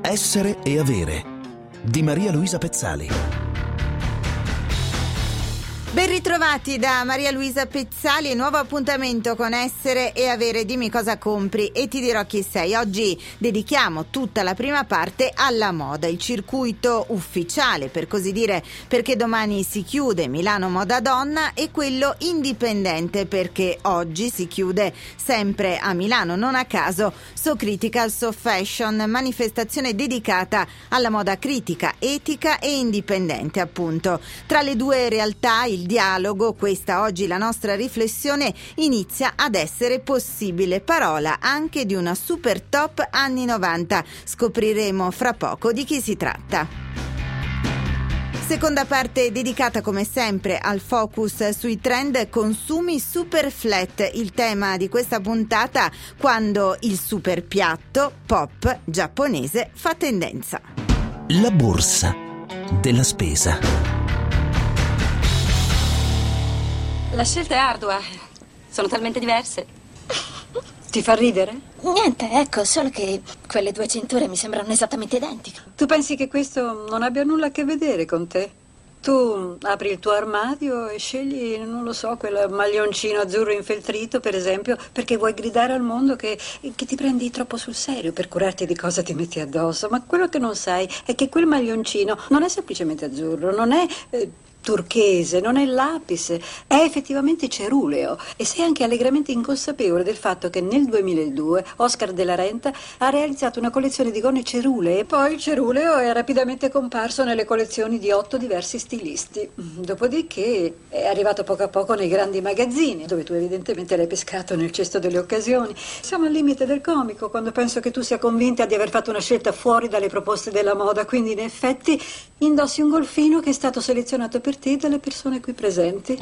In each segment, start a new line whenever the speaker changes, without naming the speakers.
Essere e avere di Maria Luisa Pezzali.
Ben ritrovati da Maria Luisa Pezzali e nuovo appuntamento con Essere e Avere. Dimmi cosa compri e ti dirò chi sei. Oggi dedichiamo tutta la prima parte alla moda, il circuito ufficiale per così dire, perché domani si chiude Milano Moda Donna, e quello indipendente perché oggi si chiude sempre a Milano, non a caso, So Critical So Fashion, manifestazione dedicata alla moda critica, etica e indipendente appunto. Tra le due realtà il dialogo, questa oggi la nostra riflessione, inizia ad essere possibile. Parola anche di una super top anni 90. Scopriremo fra poco di chi si tratta. Seconda parte dedicata come sempre al focus sui trend consumi super flat, il tema di questa puntata quando il super piatto pop giapponese fa tendenza.
La borsa della spesa.
La scelta è ardua. Sono talmente diverse. Ti fa ridere?
Niente, ecco, solo che quelle due cinture mi sembrano esattamente identiche.
Tu pensi che questo non abbia nulla a che vedere con te? Tu apri il tuo armadio e scegli, non lo so, quel maglioncino azzurro infeltrito, per esempio, perché vuoi gridare al mondo che ti prendi troppo sul serio per curarti di cosa ti metti addosso. Ma quello che non sai è che quel maglioncino non è semplicemente azzurro, non è turchese, non è lapis, è effettivamente ceruleo, e sei anche allegramente inconsapevole del fatto che nel 2002 Oscar de la Renta ha realizzato una collezione di gonne cerulee e poi il ceruleo è rapidamente comparso nelle collezioni di 8 diversi stilisti. Dopodiché è arrivato poco a poco nei grandi magazzini, dove tu evidentemente l'hai pescato nel cesto delle occasioni. Siamo al limite del comico quando penso che tu sia convinta di aver fatto una scelta fuori dalle proposte della moda, quindi in effetti indossi un golfino che è stato selezionato per te dalle persone qui presenti.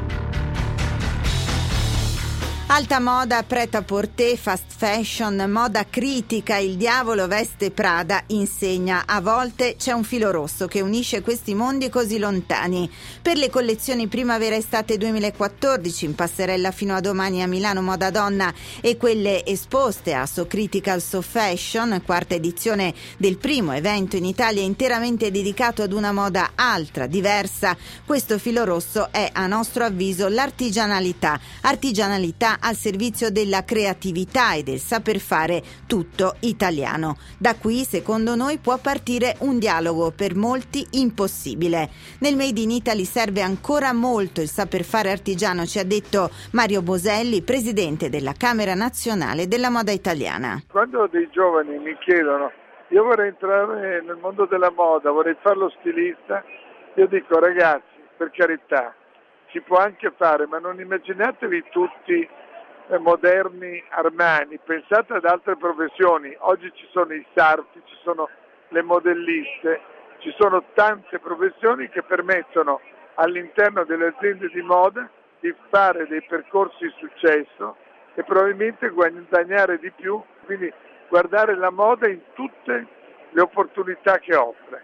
Alta moda, prêt-à-porter, fast fashion, moda critica, il diavolo veste Prada, insegna. A volte c'è un filo rosso che unisce questi mondi così lontani. Per le collezioni primavera-estate 2014 in passerella fino a domani a Milano Moda Donna e quelle esposte a So Critical So Fashion, quarta edizione del primo evento in Italia interamente dedicato ad una moda altra, diversa, questo filo rosso è a nostro avviso l'artigianalità al servizio della creatività e del saper fare tutto italiano. Da qui, secondo noi, può partire un dialogo per molti impossibile. Nel Made in Italy serve ancora molto il saper fare artigiano, ci ha detto Mario Boselli, presidente della Camera Nazionale della Moda Italiana.
Quando dei giovani mi chiedono io vorrei entrare nel mondo della moda, vorrei fare lo stilista, io dico ragazzi, per carità, si può anche fare, ma non immaginatevi tutti moderni Armani, pensate ad altre professioni. Oggi ci sono i sarti, ci sono le modelliste, ci sono tante professioni che permettono all'interno delle aziende di moda di fare dei percorsi di successo e probabilmente guadagnare di più, quindi guardare la moda in tutte le opportunità che offre.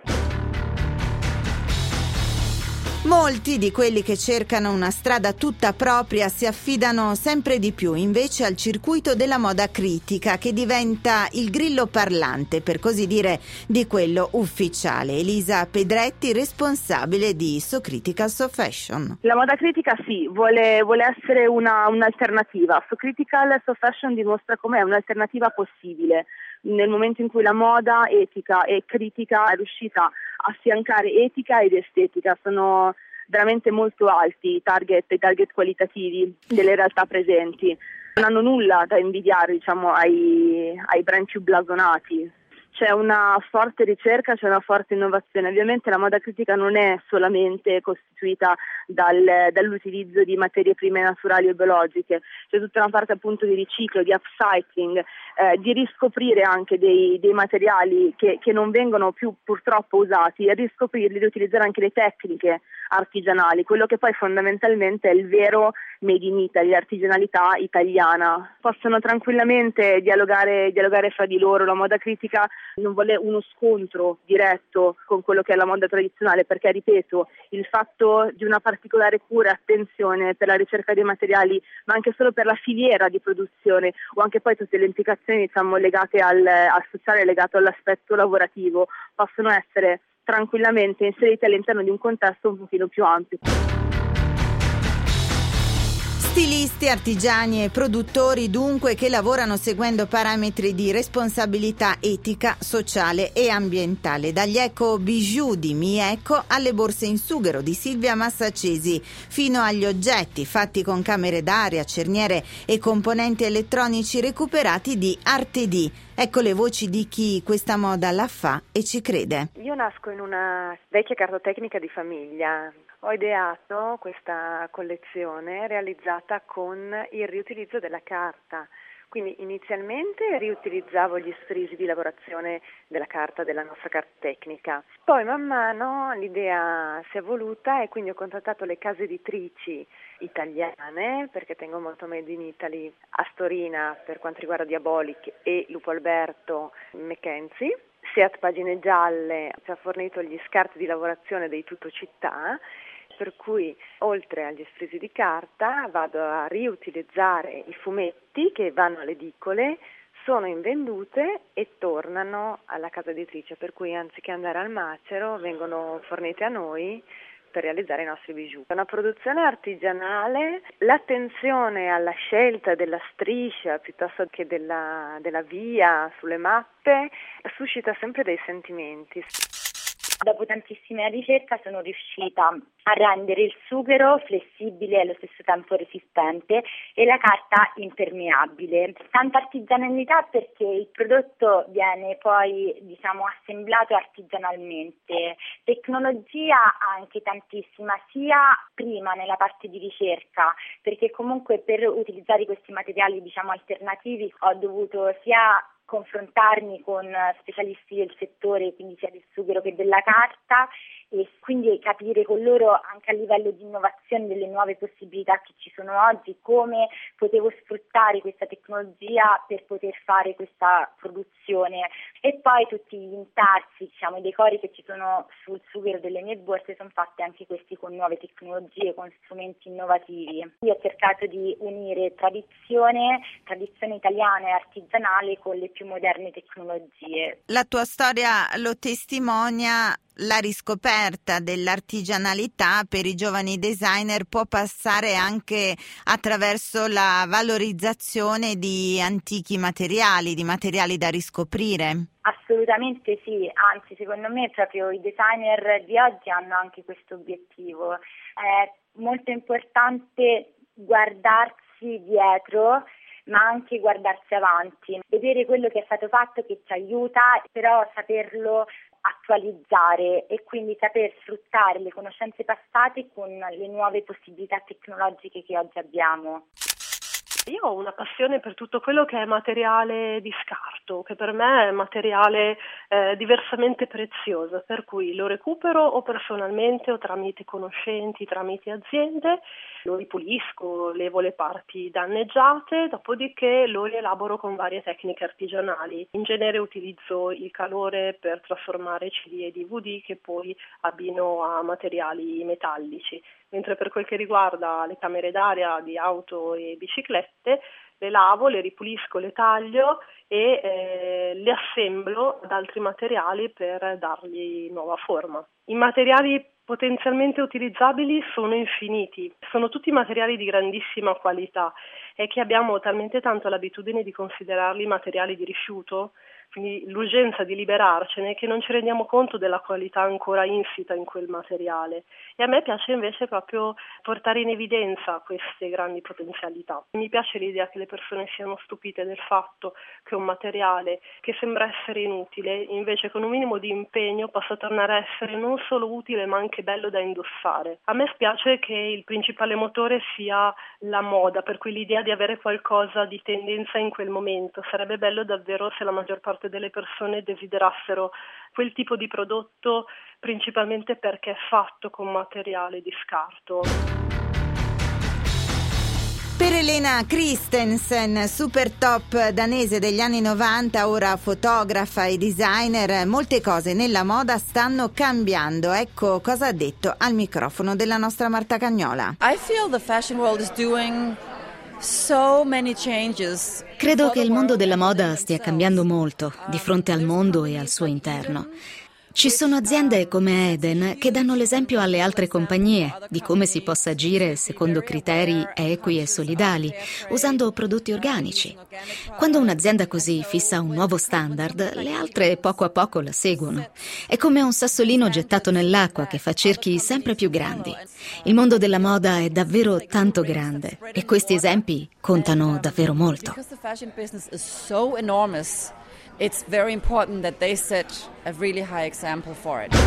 Molti di quelli che cercano una strada tutta propria si affidano sempre di più invece al circuito della moda critica, che diventa il grillo parlante, per così dire, di quello ufficiale. Elisa Pedretti, responsabile di So Critical So Fashion.
La moda critica sì, vuole essere un'alternativa. So Critical So Fashion dimostra com'è un'alternativa possibile. Nel momento in cui la moda etica e critica è riuscita a affiancare etica ed estetica, sono veramente molto alti i target qualitativi delle realtà presenti. Non hanno nulla da invidiare, ai brand più blasonati. C'è una forte ricerca, c'è una forte innovazione. Ovviamente la moda critica non è solamente costituita dall'utilizzo di materie prime naturali e biologiche, c'è tutta una parte appunto di riciclo, di upcycling, di riscoprire anche dei materiali che non vengono più purtroppo usati, e riscoprirli, di utilizzare anche le tecniche artigianali, quello che poi fondamentalmente è il vero Made in Italy, l'artigianalità italiana. Possono tranquillamente dialogare fra di loro. La moda critica non vuole uno scontro diretto con quello che è la moda tradizionale, perché ripeto, il fatto di una particolare cura e attenzione per la ricerca dei materiali, ma anche solo per la filiera di produzione, o anche poi tutte le implicazioni legate al sociale, legato all'aspetto lavorativo, possono essere tranquillamente inserite all'interno di un contesto un pochino più ampio.
Stilisti, artigiani e produttori dunque che lavorano seguendo parametri di responsabilità etica, sociale e ambientale. Dagli eco bijou di Mieco alle borse in sughero di Silvia Massacesi, fino agli oggetti fatti con camere d'aria, cerniere e componenti elettronici recuperati di Artedì. Ecco le voci di chi questa moda la fa e ci crede.
Io nasco in una vecchia cartotecnica di famiglia. Ho ideato questa collezione realizzata con il riutilizzo della carta. Quindi inizialmente riutilizzavo gli strisi di lavorazione della carta della nostra cartotecnica. Poi man mano l'idea si è evoluta e quindi ho contattato le case editrici italiane, perché tengo molto Made in Italy, Astorina per quanto riguarda Diabolic e Lupo Alberto Mackenzie. Seat Pagine Gialle ci ha fornito gli scarti di lavorazione dei Tutto Città, per cui oltre agli strisi di carta vado a riutilizzare i fumetti che vanno alle edicole, sono invendute e tornano alla casa editrice, per cui anziché andare al macero vengono fornite a noi per realizzare i nostri bijou. È una produzione artigianale, l'attenzione alla scelta della striscia piuttosto che della via sulle mappe suscita sempre dei sentimenti.
Dopo tantissima ricerca sono riuscita a rendere il sughero flessibile e allo stesso tempo resistente e la carta impermeabile. Tanta artigianalità perché il prodotto viene poi assemblato artigianalmente. Tecnologia anche tantissima, sia prima nella parte di ricerca, perché comunque per utilizzare questi materiali alternativi ho dovuto sia confrontarmi con specialisti del settore, quindi sia del sughero che della carta, e quindi capire con loro anche a livello di innovazione delle nuove possibilità che ci sono oggi, come potevo sfruttare questa tecnologia per poter fare questa produzione. E poi tutti gli intarsi, i decori che ci sono sul sughero delle mie borse sono fatti anche questi con nuove tecnologie, con strumenti innovativi. Io ho cercato di unire tradizione italiana e artigianale con le più moderne tecnologie.
La tua storia lo testimonia. La riscoperta dell'artigianalità per i giovani designer può passare anche attraverso la valorizzazione di antichi materiali, di materiali da riscoprire.
Assolutamente sì, anzi secondo me proprio i designer di oggi hanno anche questo obiettivo. È molto importante guardarsi dietro, ma anche guardarsi avanti, vedere quello che è stato fatto che ci aiuta, però saperlo attualizzare e quindi saper sfruttare le conoscenze passate con le nuove possibilità tecnologiche che oggi abbiamo.
Io ho una passione per tutto quello che è materiale di scarto, che per me è materiale diversamente prezioso, per cui lo recupero o personalmente o tramite conoscenti, tramite aziende, lo ripulisco, levo le parti danneggiate, dopodiché lo rielaboro con varie tecniche artigianali. In genere utilizzo il calore per trasformare CD e DVD che poi abbino a materiali metallici. Mentre per quel che riguarda le camere d'aria di auto e biciclette, le lavo, le ripulisco, le taglio e le assemblo ad altri materiali per dargli nuova forma. I materiali potenzialmente utilizzabili sono infiniti, sono tutti materiali di grandissima qualità e che abbiamo talmente tanto l'abitudine di considerarli materiali di rifiuto, quindi l'urgenza di liberarcene, che non ci rendiamo conto della qualità ancora insita in quel materiale. E a me piace invece proprio portare in evidenza queste grandi potenzialità. Mi piace l'idea che le persone siano stupite del fatto che un materiale che sembra essere inutile, invece con un minimo di impegno possa tornare a essere non solo utile ma anche bello da indossare. A me spiace che il principale motore sia la moda, per cui l'idea di avere qualcosa di tendenza in quel momento. Sarebbe bello davvero se la maggior parte delle persone desiderassero quel tipo di prodotto, principalmente perché è fatto con materiale di scarto.
Per Elena Christensen, super top danese degli anni 90, ora fotografa e designer, molte cose nella moda stanno cambiando. Ecco cosa ha detto al microfono della nostra Marta Cagnola.
I feel the fashion world is doing so many changes.
Credo che il mondo della moda stia cambiando molto di fronte al mondo e al suo interno. Ci sono aziende come Eden che danno l'esempio alle altre compagnie di come si possa agire secondo criteri equi e solidali, usando prodotti organici. Quando un'azienda così fissa un nuovo standard, le altre poco a poco la seguono. È come un sassolino gettato nell'acqua che fa cerchi sempre più grandi. Il mondo della moda è davvero tanto grande e questi esempi contano davvero molto.
It's very important that they set a really high example for it.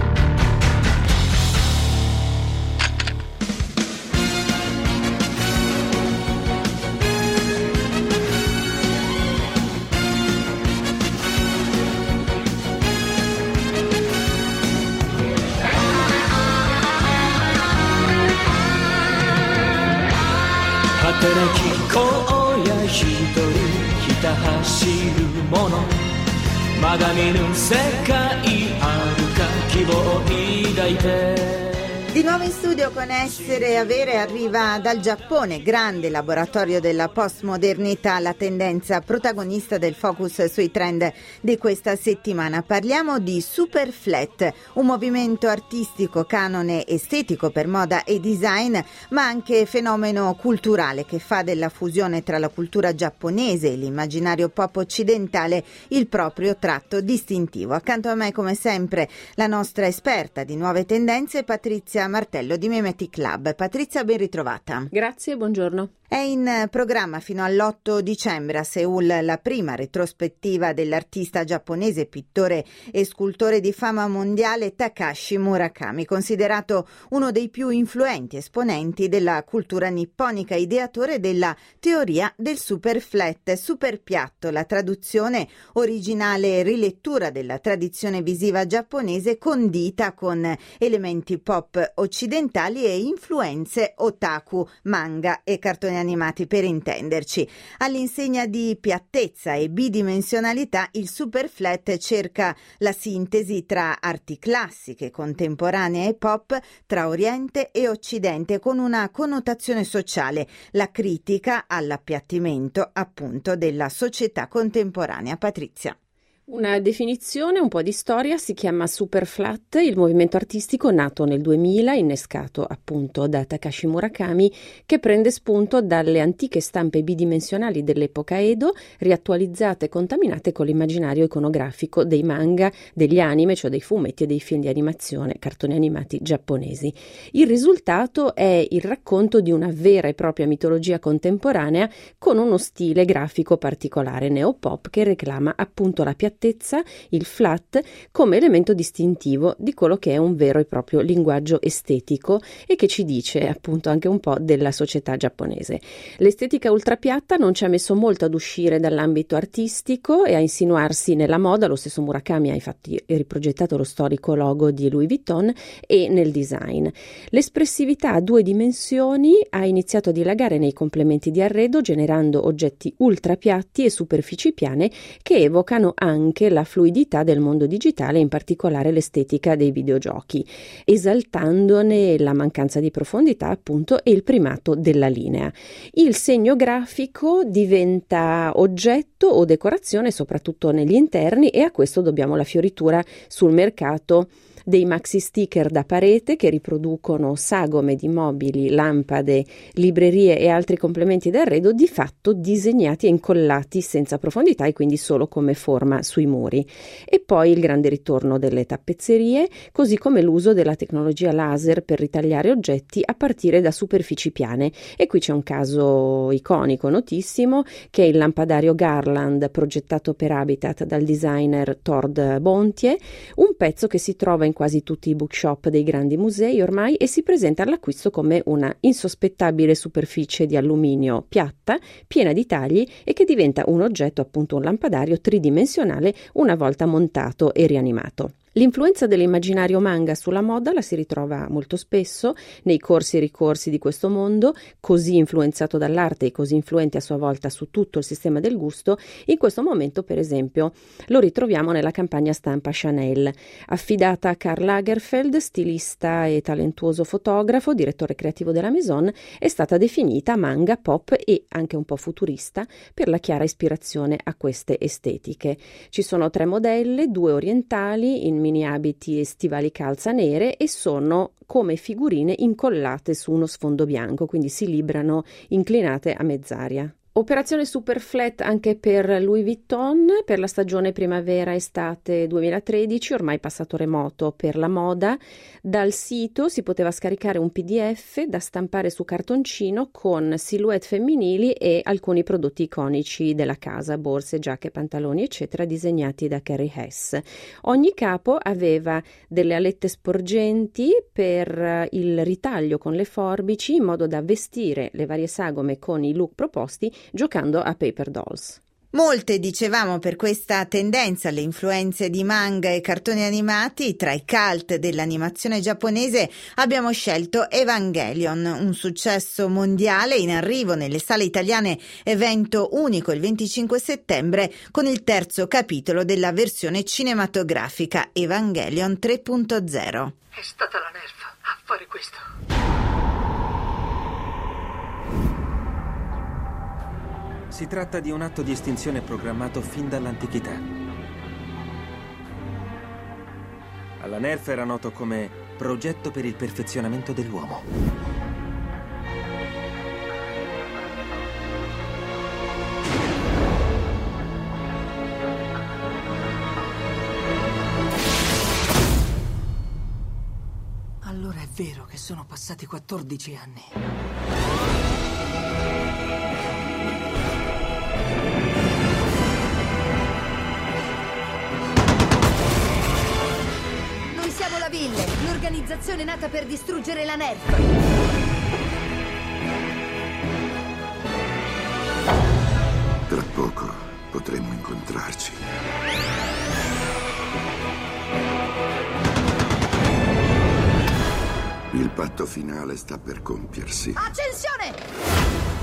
Di nuovo in studio con Essere e Avere arriva dal Giappone, grande laboratorio della postmodernità, la tendenza protagonista del focus sui trend di questa settimana. Parliamo di Super Flat, un movimento artistico, canone estetico per moda e design, ma anche fenomeno culturale che fa della fusione tra la cultura giapponese e l'immaginario pop occidentale il proprio tratto distintivo. Accanto a me, come sempre, la nostra esperta di nuove tendenze, Patrizia Martello di Mimetic Lab. Patrizia, ben ritrovata.
Grazie, buongiorno.
È in programma fino all'8 dicembre a Seul la prima retrospettiva dell'artista giapponese, pittore e scultore di fama mondiale Takashi Murakami, considerato uno dei più influenti esponenti della cultura nipponica, ideatore della teoria del super flat, super piatto, la traduzione originale e rilettura della tradizione visiva giapponese condita con elementi pop occidentali e influenze otaku, manga e cartoni animati, per intenderci. All'insegna di piattezza e bidimensionalità, il super flat cerca la sintesi tra arti classiche, contemporanee e pop, tra Oriente e Occidente, con una connotazione sociale, la critica all'appiattimento appunto della società contemporanea. Patrizia.
Una definizione, un po' di storia, si chiama Super Flat, il movimento artistico nato nel 2000, innescato appunto da Takashi Murakami, che prende spunto dalle antiche stampe bidimensionali dell'epoca Edo, riattualizzate e contaminate con l'immaginario iconografico dei manga, degli anime, cioè dei fumetti e dei film di animazione, cartoni animati giapponesi. Il risultato è il racconto di una vera e propria mitologia contemporanea con uno stile grafico particolare, neopop, che reclama appunto la piattaforma, il flat, come elemento distintivo di quello che è un vero e proprio linguaggio estetico e che ci dice appunto anche un po' della società giapponese. L'estetica ultrapiatta non ci ha messo molto ad uscire dall'ambito artistico e a insinuarsi nella moda. Lo stesso Murakami ha infatti riprogettato lo storico logo di Louis Vuitton e nel design. L'espressività a due dimensioni ha iniziato a dilagare nei complementi di arredo, generando oggetti ultrapiatti e superfici piane che evocano anche la fluidità del mondo digitale, in particolare l'estetica dei videogiochi, esaltandone la mancanza di profondità appunto e il primato della linea. Il segno grafico diventa oggetto o decorazione soprattutto negli interni e a questo dobbiamo la fioritura sul mercato dei maxi sticker da parete che riproducono sagome di mobili, lampade, librerie e altri complementi d'arredo di fatto disegnati e incollati senza profondità e quindi solo come forma sui muri. E poi il grande ritorno delle tappezzerie, così come l'uso della tecnologia laser per ritagliare oggetti a partire da superfici piane. E qui c'è un caso iconico, notissimo, che è il lampadario Garland progettato per Habitat dal designer Tord Bontier, un pezzo che si trova in quasi tutti i bookshop dei grandi musei ormai e si presenta all'acquisto come una insospettabile superficie di alluminio piatta, piena di tagli e che diventa un oggetto, appunto un lampadario tridimensionale, una volta montato e rianimato. L'influenza dell'immaginario manga sulla moda la si ritrova molto spesso nei corsi e ricorsi di questo mondo, così influenzato dall'arte e così influente a sua volta su tutto il sistema del gusto. In questo momento, per esempio, lo ritroviamo nella campagna stampa Chanel, affidata a Karl Lagerfeld, stilista e talentuoso fotografo, direttore creativo della Maison. È stata definita manga pop e anche un po' futurista per la chiara ispirazione a queste estetiche. Ci sono 3 modelle, 2 orientali in mini abiti e stivali calza nere, e sono come figurine incollate su uno sfondo bianco, quindi si librano inclinate a mezz'aria. Operazione super flat anche per Louis Vuitton per la stagione primavera-estate 2013, ormai passato remoto per la moda. Dal sito si poteva scaricare un PDF da stampare su cartoncino con silhouette femminili e alcuni prodotti iconici della casa, borse, giacche, pantaloni, eccetera, disegnati da Carrie Hess. Ogni capo aveva delle alette sporgenti per il ritaglio con le forbici, in modo da vestire le varie sagome con i look proposti, giocando a paper dolls.
Molte, dicevamo, per questa tendenza alle influenze di manga e cartoni animati. Tra i cult dell'animazione giapponese abbiamo scelto Evangelion, un successo mondiale in arrivo nelle sale italiane, evento unico il 25 settembre con il 3° capitolo della versione cinematografica Evangelion 3.0.
È stata la Nerf a fare questo.
Si tratta di un atto di estinzione programmato fin dall'antichità. Alla Nerf era noto come progetto per il perfezionamento dell'uomo.
Allora è vero che sono passati 14 anni.
Siamo la Ville, l'organizzazione nata per distruggere la Nerf.
Tra poco potremo incontrarci. Il patto finale sta per compiersi.
Accensione!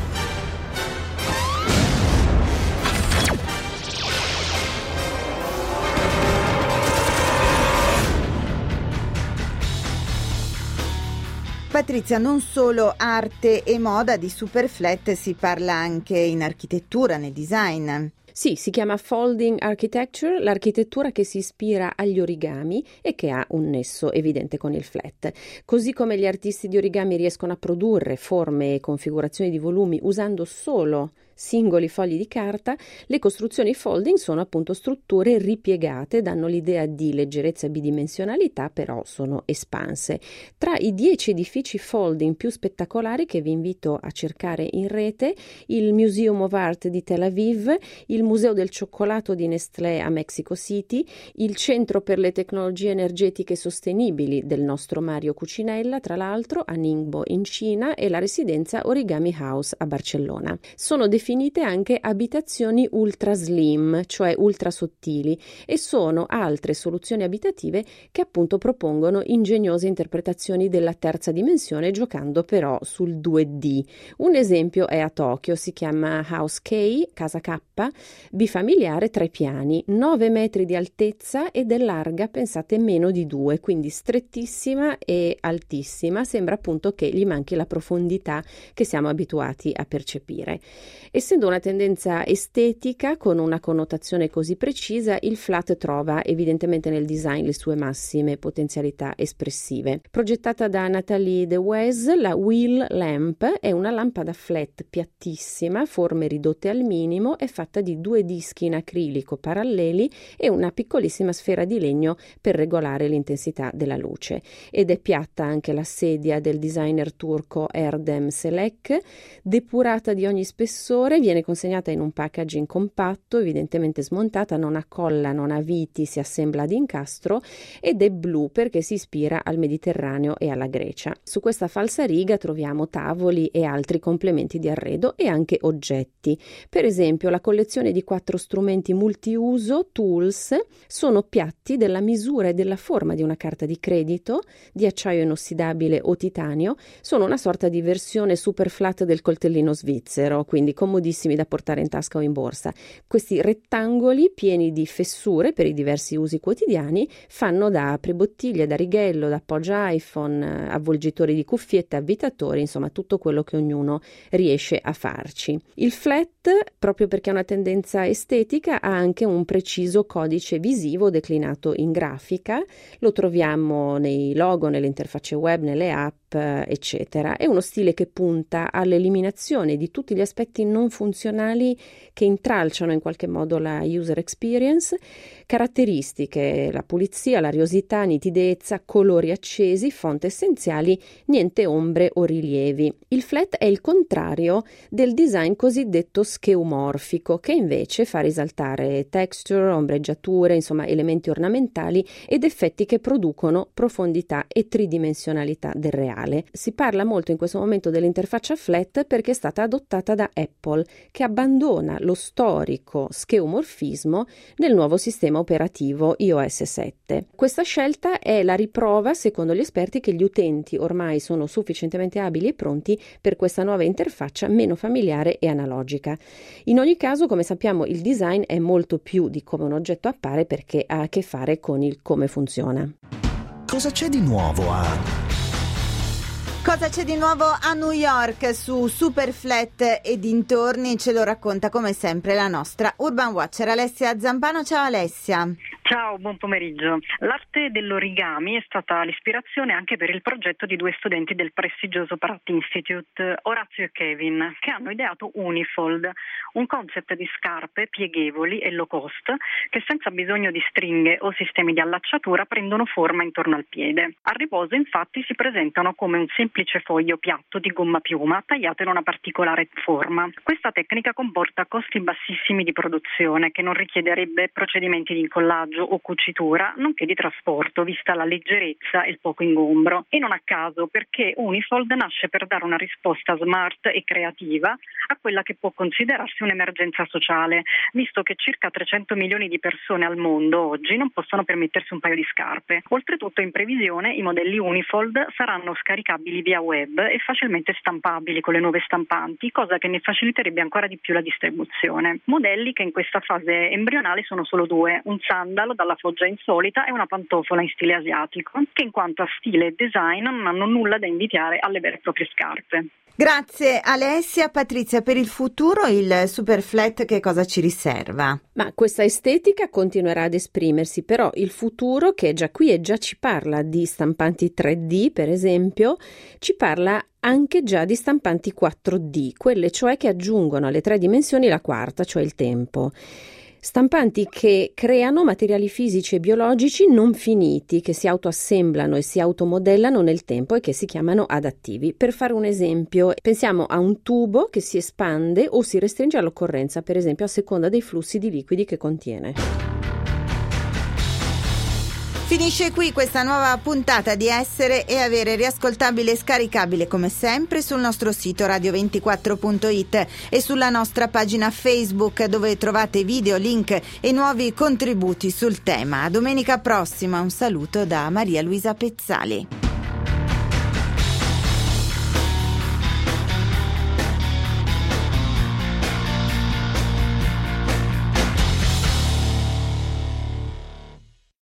Patrizia, non solo arte e moda, di Superflat si parla anche in architettura, nel design.
Sì, si chiama Folding Architecture, l'architettura che si ispira agli origami e che ha un nesso evidente con il flat. Così come gli artisti di origami riescono a produrre forme e configurazioni di volumi usando solo singoli fogli di carta, le costruzioni folding sono appunto strutture ripiegate, danno l'idea di leggerezza e bidimensionalità, però sono espanse. Tra i 10 edifici folding più spettacolari che vi invito a cercare in rete, il Museum of Art di Tel Aviv, il Museo del Cioccolato di Nestlé a Mexico City, il Centro per le Tecnologie Energetiche Sostenibili del nostro Mario Cucinella, tra l'altro, a Ningbo in Cina, e la residenza Origami House a Barcellona. Sono definite anche abitazioni ultra slim, cioè ultra sottili, e sono altre soluzioni abitative che appunto propongono ingegnose interpretazioni della terza dimensione, giocando però sul 2D. Un esempio è a Tokyo, si chiama House K, casa K, bifamiliare, 3 piani, 9 metri di altezza ed è larga, pensate, meno di 2, quindi strettissima e altissima. Sembra appunto che gli manchi la profondità che siamo abituati a percepire. Essendo una tendenza estetica con una connotazione così precisa, il flat trova evidentemente nel design le sue massime potenzialità espressive. Progettata da Nathalie De Wes, la Wheel Lamp è una lampada flat piattissima, forme ridotte al minimo, è fatta di 2 dischi in acrilico paralleli e una piccolissima sfera di legno per regolare l'intensità della luce. Ed è piatta anche la sedia del designer turco Erdem Selek, depurata di ogni spessore, migliore, viene consegnata in un packaging compatto, evidentemente smontata, non ha colla, non ha viti, si assembla ad incastro ed è blu perché si ispira al Mediterraneo e alla Grecia. Su questa falsariga troviamo tavoli e altri complementi di arredo e anche oggetti. Per esempio la collezione di 4 strumenti multiuso, tools, sono piatti della misura e della forma di una carta di credito, di acciaio inossidabile o titanio, sono una sorta di versione super flat del coltellino svizzero, quindi comodissimi da portare in tasca o in borsa. Questi rettangoli pieni di fessure per i diversi usi quotidiani fanno da apribottiglie, da righello, da appoggia iPhone, avvolgitori di cuffiette, avvitatori, insomma tutto quello che ognuno riesce a farci. Il flat, proprio perché è una tendenza estetica, ha anche un preciso codice visivo declinato in grafica, lo troviamo nei logo, nelle interfacce web, nelle app, eccetera. È uno stile che punta all'eliminazione di tutti gli aspetti non funzionali che intralciano in qualche modo la user experience, caratteristiche, la pulizia, l'ariosità, nitidezza, colori accesi, font essenziali, niente ombre o rilievi. Il flat è il contrario del design cosiddetto scheomorfico, che invece fa risaltare texture, ombreggiature, insomma elementi ornamentali ed effetti che producono profondità e tridimensionalità del reale. Si parla molto in questo momento dell'interfaccia flat perché è stata adottata da Apple, che abbandona lo storico scheomorfismo nel nuovo sistema operativo iOS 7. Questa scelta è la riprova, secondo gli esperti, che gli utenti ormai sono sufficientemente abili e pronti per questa nuova interfaccia meno familiare e analogica. In ogni caso, come sappiamo, il design è molto più di come un oggetto appare perché ha a che fare con il come funziona.
Cosa c'è di nuovo
Cosa c'è di nuovo a New York su Superflat e dintorni? Ce lo racconta come sempre la nostra Urban Watcher Alessia Zampano. Ciao Alessia.
Ciao, buon pomeriggio. L'arte dell'origami è stata l'ispirazione anche per il progetto di 2 studenti del prestigioso Pratt Institute, Orazio e Kevin, che hanno ideato Unifold, un concept di scarpe pieghevoli e low cost che senza bisogno di stringhe o sistemi di allacciatura prendono forma intorno al piede. A riposo infatti si presentano come un semplice foglio piatto di gomma piuma tagliato in una particolare forma. Questa tecnica comporta costi bassissimi di produzione che non richiederebbe procedimenti di incollaggio o cucitura, nonché di trasporto, vista la leggerezza e il poco ingombro. E non a caso, perché Unifold nasce per dare una risposta smart e creativa a quella che può considerarsi un'emergenza sociale, visto che circa 300 milioni di persone al mondo oggi non possono permettersi un paio di scarpe. Oltretutto, in previsione, i modelli Unifold saranno scaricabili via web e facilmente stampabili con le nuove stampanti, cosa che ne faciliterebbe ancora di più la distribuzione. Modelli che in questa fase embrionale sono solo 2, un sandalo dalla foggia insolita e una pantofola in stile asiatico, che in quanto a stile e design non hanno nulla da invidiare alle vere e proprie scarpe.
Grazie Alessia. Patrizia, per il futuro il Superflat che cosa ci riserva?
Ma questa estetica continuerà ad esprimersi, però il futuro, che è già qui e già ci parla di stampanti 3D per esempio, ci parla anche già di stampanti 4D, quelle cioè che aggiungono alle 3 dimensioni la quarta, cioè il tempo. Stampanti che creano materiali fisici e biologici non finiti, che si autoassemblano e si automodellano nel tempo e che si chiamano adattivi. Per fare un esempio, pensiamo a un tubo che si espande o si restringe all'occorrenza, per esempio a seconda dei flussi di liquidi che contiene.
Finisce qui questa nuova puntata di Essere e Avere, riascoltabile e scaricabile come sempre sul nostro sito radio24.it e sulla nostra pagina Facebook, dove trovate video, link e nuovi contributi sul tema. A domenica prossima, un saluto da Maria Luisa Pezzali.